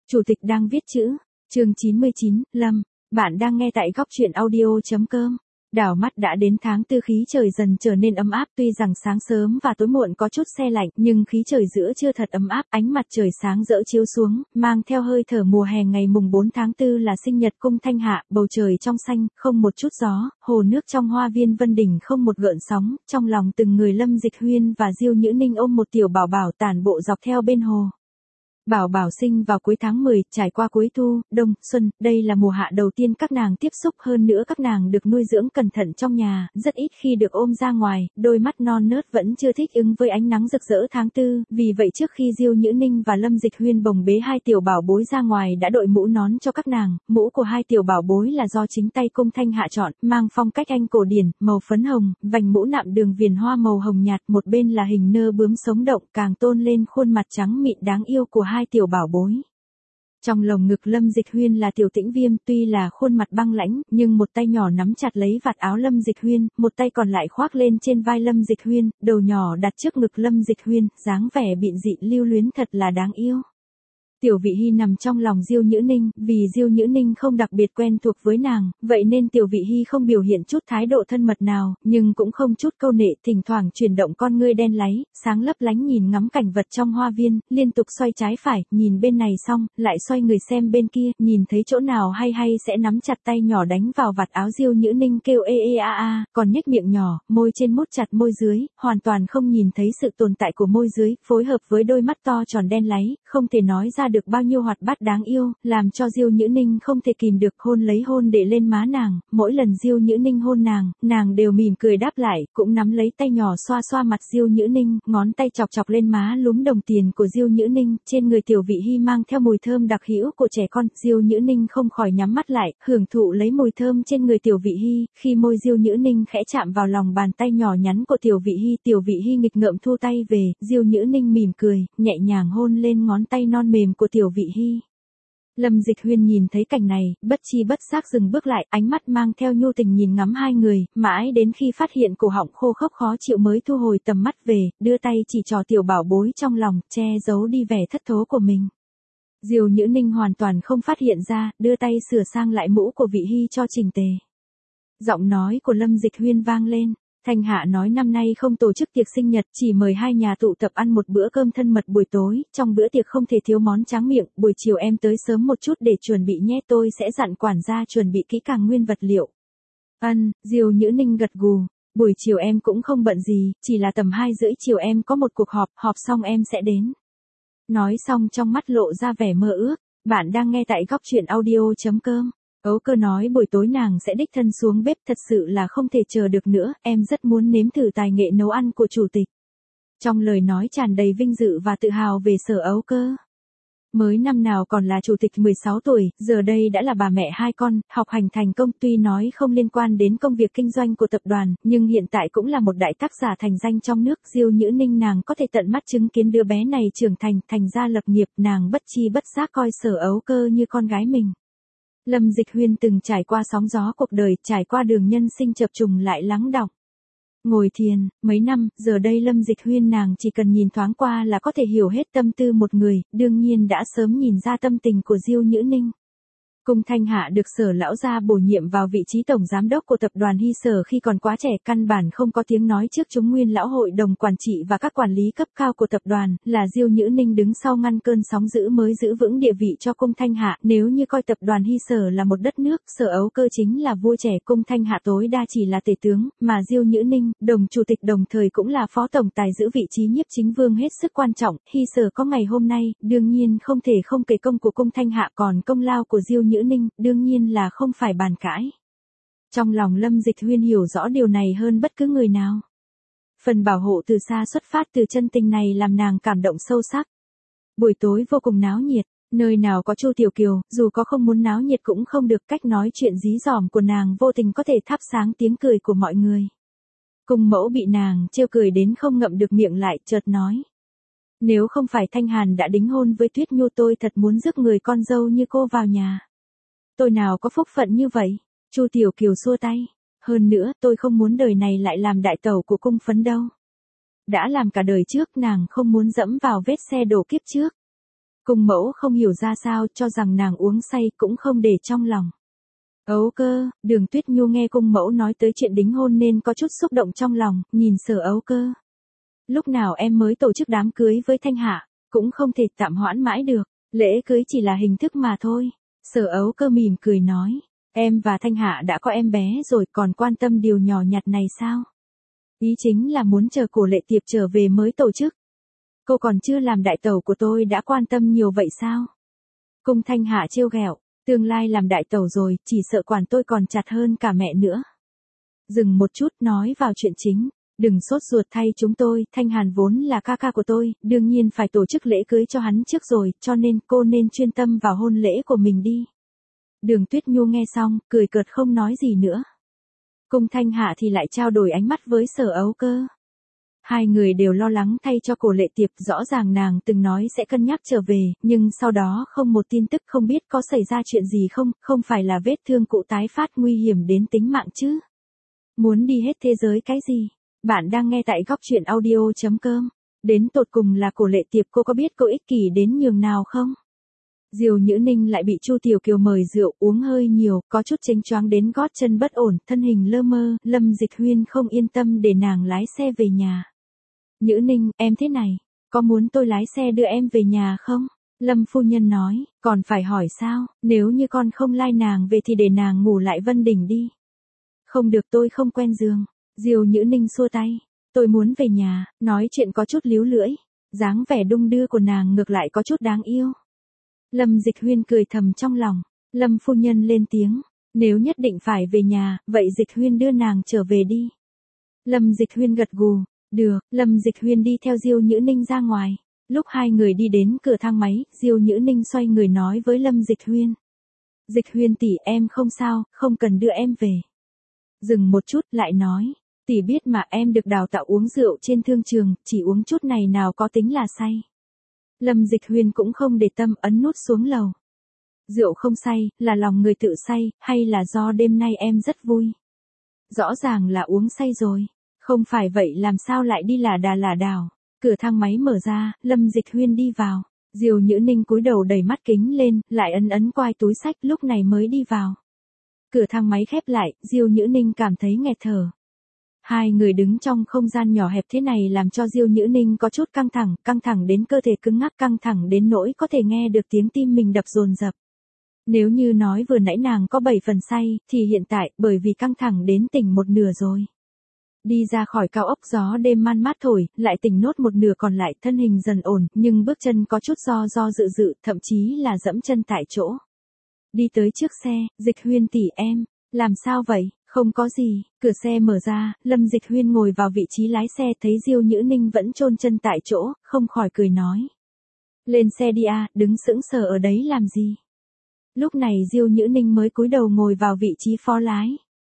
Chủ tịch đang viết chữ. Chương 99, Lâm. Bạn đang nghe tại góc truyện audio.com. Đảo mắt đã đến tháng tư, khí trời dần trở nên ấm áp, tuy rằng sáng sớm và tối muộn có chút se lạnh, nhưng khí trời giữa trưa thật ấm áp, ánh mặt trời sáng rỡ chiếu xuống, mang theo hơi thở mùa hè. Ngày mùng 4 tháng 4 là sinh nhật Cung Thanh Hạ, bầu trời trong xanh, không một chút gió, hồ nước trong hoa viên Vân Đình không một gợn sóng, trong lòng từng người Lâm Dịch Huyên và Diêu Nhữ Ninh ôm một tiểu bảo bảo tản bộ dọc theo bên hồ. Bảo bảo sinh vào cuối tháng 10, trải qua cuối thu, đông, xuân, đây là mùa hạ đầu tiên các nàng tiếp xúc, hơn nữa các nàng được nuôi dưỡng cẩn thận trong nhà, rất ít khi được ôm ra ngoài, đôi mắt non nớt vẫn chưa thích ứng với ánh nắng rực rỡ tháng 4, vì vậy trước khi Diêu Nhữ Ninh và Lâm Dịch Huyên bồng bế hai tiểu bảo bối ra ngoài đã đội mũ nón cho các nàng. Mũ của hai tiểu bảo bối là do chính tay Cung Thanh Hạ chọn, mang phong cách Anh cổ điển, màu phấn hồng, vành mũ nạm đường viền hoa màu hồng nhạt, một bên là hình nơ bướm sống động, càng tôn lên khuôn mặt trắng mịn đáng yêu của hai tiểu bảo bối. Trong lồng ngực Lâm Dịch Huyên là Tiểu Tĩnh Viêm, tuy là khuôn mặt băng lãnh, nhưng một tay nhỏ nắm chặt lấy vạt áo Lâm Dịch Huyên, một tay còn lại khoác lên trên vai Lâm Dịch Huyên, đầu nhỏ đặt trước ngực Lâm Dịch Huyên, dáng vẻ bịn dị lưu luyến thật là đáng yêu. Tiểu Vị Hi nằm trong lòng Diêu Nhữ Ninh, vì Diêu Nhữ Ninh không đặc biệt quen thuộc với nàng, vậy nên Tiểu Vị Hi không biểu hiện chút thái độ thân mật nào, nhưng cũng không chút câu nệ, thỉnh thoảng chuyển động con ngươi đen láy, sáng lấp lánh nhìn ngắm cảnh vật trong hoa viên, liên tục xoay trái phải, nhìn bên này xong, lại xoay người xem bên kia, nhìn thấy chỗ nào hay hay sẽ nắm chặt tay nhỏ đánh vào vạt áo Diêu Nhữ Ninh kêu ê ê a a, còn nhếch miệng nhỏ, môi trên mút chặt môi dưới, hoàn toàn không nhìn thấy sự tồn tại của môi dưới, phối hợp với đôi mắt to tròn đen láy, không thể nói ra được bao nhiêu hoạt bát đáng yêu, làm cho Diêu Nhữ Ninh không thể kìm được hôn lấy hôn để lên má nàng. Mỗi lần Diêu Nhữ Ninh hôn nàng đều mỉm cười đáp lại, cũng nắm lấy tay nhỏ xoa xoa mặt Diêu Nhữ Ninh, ngón tay chọc chọc lên má lúm đồng tiền của Diêu Nhữ Ninh. Trên người Tiểu Vị Hi mang theo mùi thơm đặc hữu của trẻ con, Diêu Nhữ Ninh không khỏi nhắm mắt lại, hưởng thụ lấy mùi thơm trên người Tiểu Vị Hi. Khi môi Diêu Nhữ Ninh khẽ chạm vào lòng bàn tay nhỏ nhắn của Tiểu Vị Hi, Tiểu Vị Hi nghịch ngợm thu tay về, Diêu Nhữ Ninh mỉm cười, nhẹ nhàng hôn lên ngón tay non mềm của Tiểu Vị Hi. Lâm Dịch Huyên nhìn thấy cảnh này, bất chi bất giác dừng bước lại, ánh mắt mang theo nhu tình nhìn ngắm hai người, mãi đến khi phát hiện cổ họng khô khốc khó chịu mới thu hồi tầm mắt về, đưa tay chỉ trò tiểu bảo bối trong lòng, che giấu đi vẻ thất thố của mình. Diêu Nhữ Ninh hoàn toàn không phát hiện ra, đưa tay sửa sang lại mũ của Vị Hi cho chỉnh tề. Giọng nói của Lâm Dịch Huyên vang lên. Thanh Hạ nói năm nay không tổ chức tiệc sinh nhật, chỉ mời hai nhà tụ tập ăn một bữa cơm thân mật buổi tối, trong bữa tiệc không thể thiếu món tráng miệng, buổi chiều em tới sớm một chút để chuẩn bị nhé, tôi sẽ dặn quản gia chuẩn bị kỹ càng nguyên vật liệu. Diêu Nhữ Ninh gật gù, buổi chiều em cũng không bận gì, chỉ là tầm 2:30 chiều em có một cuộc họp xong em sẽ đến. Nói xong trong mắt lộ ra vẻ mơ ước. Bạn đang nghe tại góc truyện audio.com. Ấu Cơ nói buổi tối nàng sẽ đích thân xuống bếp, thật sự là không thể chờ được nữa, em rất muốn nếm thử tài nghệ nấu ăn của chủ tịch. Trong lời nói tràn đầy vinh dự và tự hào về Sở Ấu Cơ. Mới năm nào còn là chủ tịch 16 tuổi, giờ đây đã là bà mẹ hai con, học hành thành công, tuy nói không liên quan đến công việc kinh doanh của tập đoàn, nhưng hiện tại cũng là một đại tác giả thành danh trong nước. Diêu Nhữ Ninh nàng có thể tận mắt chứng kiến đứa bé này trưởng thành ra lập nghiệp, nàng bất chi bất giác coi Sở Ấu Cơ như con gái mình. Lâm Dịch Huyên từng trải qua sóng gió cuộc đời, trải qua đường nhân sinh chập trùng lại lắng đọng. Ngồi thiền, mấy năm, giờ đây Lâm Dịch Huyên nàng chỉ cần nhìn thoáng qua là có thể hiểu hết tâm tư một người, đương nhiên đã sớm nhìn ra tâm tình của Diêu Nhữ Ninh. Cung Thanh Hạ được Sở lão gia bổ nhiệm vào vị trí tổng giám đốc của tập đoàn Hy Sở khi còn quá trẻ, căn bản không có tiếng nói trước chúng nguyên lão hội đồng quản trị và các quản lý cấp cao của tập đoàn, là Diêu Nhữ Ninh đứng sau ngăn cơn sóng dữ mới giữ vững địa vị cho Cung Thanh Hạ. Nếu như coi tập đoàn Hy Sở là một đất nước, Sở Ấu Cơ chính là vua trẻ, Cung Thanh Hạ tối đa chỉ là tể tướng, mà Diêu Nhữ Ninh, đồng chủ tịch đồng thời cũng là phó tổng tài giữ vị trí nhiếp chính vương hết sức quan trọng. Hy Sở có ngày hôm nay, đương nhiên không thể không kể công của Cung Thanh Hạ, còn công lao của Diêu Nhữ Ninh, đương nhiên là không phải bàn cãi. Trong lòng Lâm Dịch Huyên hiểu rõ điều này hơn bất cứ người nào. Phần bảo hộ từ xa xuất phát từ chân tình này làm nàng cảm động sâu sắc. Buổi tối vô cùng náo nhiệt, nơi nào có Chu Tiểu Kiều, dù có không muốn náo nhiệt cũng không được, cách nói chuyện dí dỏm của nàng vô tình có thể thắp sáng tiếng cười của mọi người. Cung mẫu bị nàng trêu cười đến không ngậm được miệng lại, chợt nói. Nếu không phải Thanh Hàn đã đính hôn với Tuyết Nhu, tôi thật muốn rước người con dâu như cô vào nhà. Tôi nào có phúc phận như vậy. Chu Tiểu Kiều xua tay. Hơn nữa, tôi không muốn đời này lại làm đại tẩu của cung phấn đâu. Đã làm cả đời trước, nàng không muốn dẫm vào vết xe đổ kiếp trước. Cung mẫu không hiểu ra sao, cho rằng nàng uống say cũng không để trong lòng. Ấu Cơ, Đường Tuyết Nhu nghe cung mẫu nói tới chuyện đính hôn nên có chút xúc động trong lòng, nhìn Sở Ấu Cơ. Lúc nào em mới tổ chức đám cưới với Thanh Hạ, cũng không thể tạm hoãn mãi được, lễ cưới chỉ là hình thức mà thôi. Sở Ấu Cơ mỉm cười nói, em và Thanh Hạ đã có em bé rồi còn quan tâm điều nhỏ nhặt này sao? Ý chính là muốn chờ Cổ Lệ Tiệp trở về mới tổ chức. Cô còn chưa làm đại tẩu của tôi đã quan tâm nhiều vậy sao? Cung Thanh Hạ trêu ghẹo, tương lai làm đại tẩu rồi, chỉ sợ quản tôi còn chặt hơn cả mẹ nữa. Dừng một chút nói vào chuyện chính, đừng sốt ruột thay chúng tôi, Thanh Hàn vốn là ca ca của tôi, đương nhiên phải tổ chức lễ cưới cho hắn trước rồi, cho nên cô nên chuyên tâm vào hôn lễ của mình đi. Đường Tuyết Nhu nghe xong, cười cợt không nói gì nữa. Cung Thanh Hạ thì lại trao đổi ánh mắt với Sở Ấu Cơ. Hai người đều lo lắng thay cho Cổ Lệ Tiệp, rõ ràng nàng từng nói sẽ cân nhắc trở về, nhưng sau đó không một tin tức, không biết có xảy ra chuyện gì không, không phải là vết thương cũ tái phát nguy hiểm đến tính mạng chứ. Muốn đi hết thế giới cái gì? Bạn đang nghe tại góc truyện audio.com. Đến tột cùng là Cổ Lệ Tiệp, cô có biết cô ích kỷ đến nhường nào không? Diều Nhữ Ninh lại bị Chu Tiểu Kiều mời rượu, uống hơi nhiều, có chút chênh choáng đến gót chân bất ổn, thân hình lơ mơ, Lâm Dịch Huyên không yên tâm để nàng lái xe về nhà. Nhữ Ninh, em thế này, có muốn tôi lái xe đưa em về nhà không? Lâm phu nhân nói, còn phải hỏi sao, nếu như con không lai nàng về thì để nàng ngủ lại Vân Đình đi. Không được, tôi không quen giường. Diều Nhữ Ninh xua tay, tôi muốn về nhà, nói chuyện có chút líu lưỡi, dáng vẻ đung đưa của nàng ngược lại có chút đáng yêu. Lâm Dịch Huyên cười thầm trong lòng, Lâm phu nhân lên tiếng, nếu nhất định phải về nhà, vậy Dịch Huyên đưa nàng trở về đi. Lâm Dịch Huyên gật gù, được, Lâm Dịch Huyên đi theo Diêu Nhữ Ninh ra ngoài. Lúc hai người đi đến cửa thang máy, Diêu Nhữ Ninh xoay người nói với Lâm Dịch Huyên. Dịch Huyên tỷ, em không sao, không cần đưa em về. Dừng một chút, lại nói, tỷ biết mà, em được đào tạo uống rượu trên thương trường, chỉ uống chút này nào có tính là say. Lâm Dịch Huyên cũng không để tâm, ấn nút xuống lầu. Rượu không say, là lòng người tự say, hay là do đêm nay em rất vui? Rõ ràng là uống say rồi. Không phải vậy làm sao lại đi lả đảo. Cửa thang máy mở ra, Lâm Dịch Huyên đi vào. Diều Nhữ Ninh cúi đầu đẩy mắt kính lên, lại ấn quai túi xách, lúc này mới đi vào. Cửa thang máy khép lại, Diêu Nhữ Ninh cảm thấy nghẹt thở. Hai người đứng trong không gian nhỏ hẹp thế này làm cho Diêu Nhữ Ninh có chút căng thẳng đến cơ thể cứng ngắc, căng thẳng đến nỗi có thể nghe được tiếng tim mình đập dồn dập. Nếu như nói vừa nãy nàng có 7 phần say, thì hiện tại, bởi vì căng thẳng đến tỉnh một nửa rồi. Đi ra khỏi cao ốc, gió đêm man mát thổi, lại tỉnh nốt một nửa còn lại, thân hình dần ổn, nhưng bước chân có chút do dự, thậm chí là dẫm chân tại chỗ. Đi tới trước xe, Dịch Huyên tỷ em, làm sao vậy? Không có gì, cửa xe mở ra, Lâm Dịch Huyên ngồi vào vị trí lái xe, thấy Diêu Nhữ Ninh vẫn chôn chân tại chỗ, không khỏi cười nói. Lên xe đi à, đứng sững sờ ở đấy làm gì? Lúc này Diêu Nhữ Ninh mới cúi đầu ngồi vào vị trí phó lái.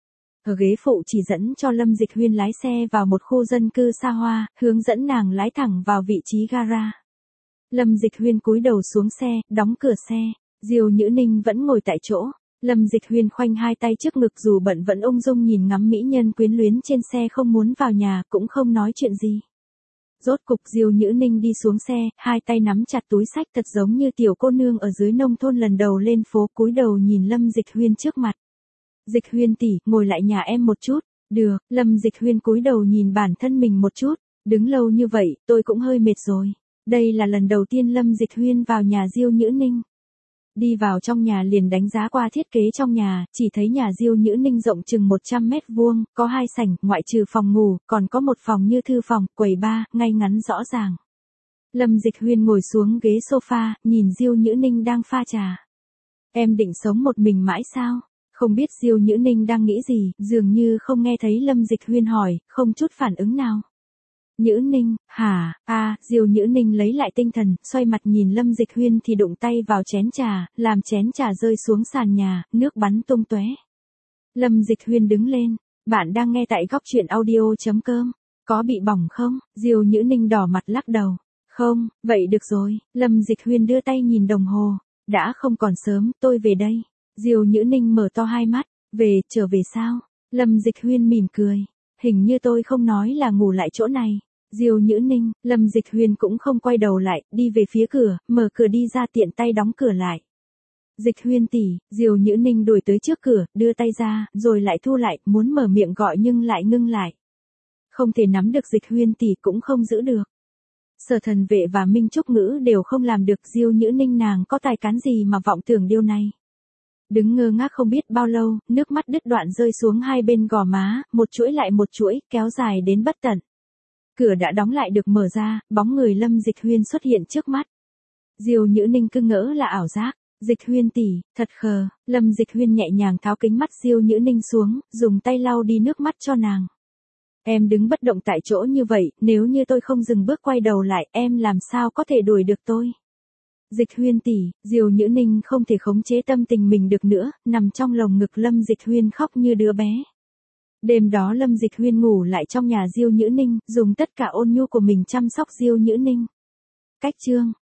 Ở ghế phụ chỉ dẫn cho Lâm Dịch Huyên lái xe vào một khu dân cư xa hoa, hướng dẫn nàng lái thẳng vào vị trí gara. Lâm Dịch Huyên cúi đầu xuống xe, đóng cửa xe, Diêu Nhữ Ninh vẫn ngồi tại chỗ. Lâm Dịch Huyên khoanh hai tay trước ngực, dù bận vẫn ung dung nhìn ngắm mỹ nhân quyến luyến trên xe, không muốn vào nhà, cũng không nói chuyện gì. Rốt cục Diêu Nhữ Ninh đi xuống xe, hai tay nắm chặt túi xách, thật giống như tiểu cô nương ở dưới nông thôn lần đầu lên phố, cúi đầu nhìn Lâm Dịch Huyên trước mặt. Dịch Huyên tỷ, ngồi lại nhà em một chút. Được, Lâm Dịch Huyên cúi đầu nhìn bản thân mình một chút, đứng lâu như vậy, tôi cũng hơi mệt rồi. Đây là lần đầu tiên Lâm Dịch Huyên vào nhà Diêu Nhữ Ninh. Đi vào trong nhà liền đánh giá qua thiết kế trong nhà, chỉ thấy nhà Diêu Nhữ Ninh rộng chừng 100 mét vuông, có 2 sảnh, ngoại trừ phòng ngủ, còn có một phòng như thư phòng, quầy bar, ngay ngắn rõ ràng. Lâm Dịch Huyên ngồi xuống ghế sofa, nhìn Diêu Nhữ Ninh đang pha trà. Em định sống một mình mãi sao? Không biết Diêu Nhữ Ninh đang nghĩ gì, dường như không nghe thấy Lâm Dịch Huyên hỏi, không chút phản ứng nào. Nhữ Ninh, hả, Diêu Nhữ Ninh lấy lại tinh thần, xoay mặt nhìn Lâm Dịch Huyên thì đụng tay vào chén trà, làm chén trà rơi xuống sàn nhà, nước bắn tung tóe. Lâm Dịch Huyên đứng lên, bạn đang nghe tại góc truyện audio.com, có bị bỏng không? Diêu Nhữ Ninh đỏ mặt lắc đầu, không, vậy được rồi. Lâm Dịch Huyên đưa tay nhìn đồng hồ, đã không còn sớm, tôi về đây. Diêu Nhữ Ninh mở to hai mắt, trở về sao? Lâm Dịch Huyên mỉm cười, hình như tôi không nói là ngủ lại chỗ này. Diêu Nhữ Ninh, Lâm Dịch Huyên cũng không quay đầu lại, đi về phía cửa, mở cửa đi ra tiện tay đóng cửa lại. Dịch Huyên tỷ, Diêu Nhữ Ninh đuổi tới trước cửa, đưa tay ra, rồi lại thu lại, muốn mở miệng gọi nhưng lại ngưng lại. Không thể nắm được Dịch Huyên tỷ cũng không giữ được. Sở Thần Vệ và Minh Trúc Ngữ đều không làm được, Diêu Nhữ Ninh nàng có tài cán gì mà vọng tưởng điều này. Đứng ngơ ngác không biết bao lâu, nước mắt đứt đoạn rơi xuống hai bên gò má, một chuỗi lại một chuỗi, kéo dài đến bất tận. Cửa đã đóng lại được mở ra, bóng người Lâm Dịch Huyên xuất hiện trước mắt. Diêu Nhữ Ninh cứ ngỡ là ảo giác. Dịch Huyên tỷ, thật khờ. Lâm Dịch Huyên nhẹ nhàng tháo kính mắt Diêu Nhữ Ninh xuống, dùng tay lau đi nước mắt cho nàng. Em đứng bất động tại chỗ như vậy, nếu như tôi không dừng bước quay đầu lại, em làm sao có thể đuổi được tôi? Dịch Huyên tỷ, Diêu Nhữ Ninh không thể khống chế tâm tình mình được nữa, nằm trong lồng ngực Lâm Dịch Huyên khóc như đứa bé. Đêm đó Lâm Dịch Huyên ngủ lại trong nhà Diêu Nhữ Ninh, dùng tất cả ôn nhu của mình chăm sóc Diêu Nhữ Ninh. Cách chương